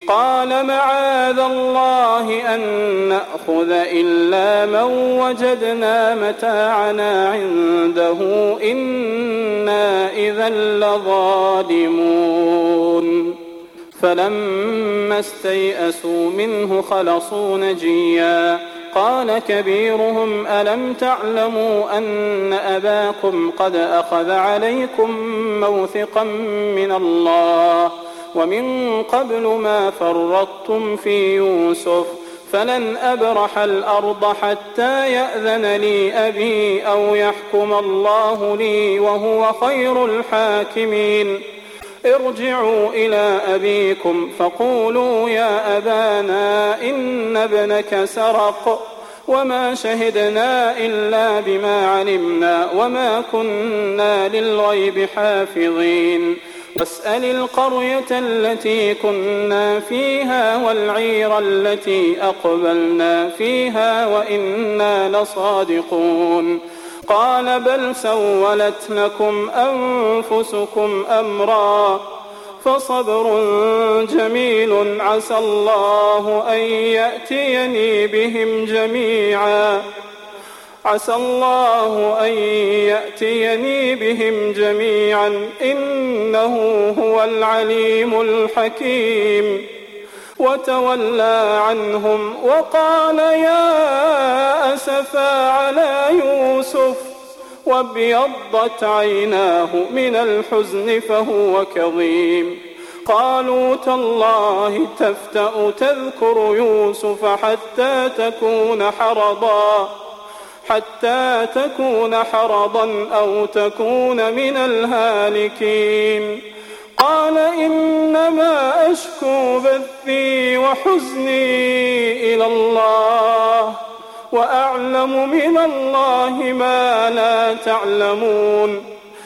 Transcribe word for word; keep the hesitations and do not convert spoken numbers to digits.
قال معاذ الله أن نأخذ إلا من وجدنا متاعنا عنده إنا إذا لظالمون فلما استيئسوا منه خلصوا نجيا قال كبيرهم ألم تعلموا أن أباكم قد أخذ عليكم موثقا من الله ومن قبل ما فرطتم في يوسف فلن أبرح الأرض حتى يأذن لي أبي أو يحكم الله لي وهو خير الحاكمين ارجعوا إلى أبيكم فقولوا يا أبانا إن ابنك سرق وما شهدنا إلا بما علمنا وما كنا للغيب حافظين واسأل القرية التي كنا فيها والعير التي أقبلنا فيها وإنا لصادقون قال بل سولت لكم أنفسكم أمرا فصبر جميل عسى الله أن يأتيني بهم جميعا عسى الله أن يأتيني بهم جميعا إنه هو العليم الحكيم وتولى عنهم وقال يا أسفا على يوسف وابيضت عيناه من الحزن فهو كظيم قالوا تالله تفتأ تذكر يوسف حتى تكون حرضا حتى تكون حرضا أو تكون من الهالكين قال إنما أشكو بثي وحزني إلى الله وأعلم من الله ما لا تعلمون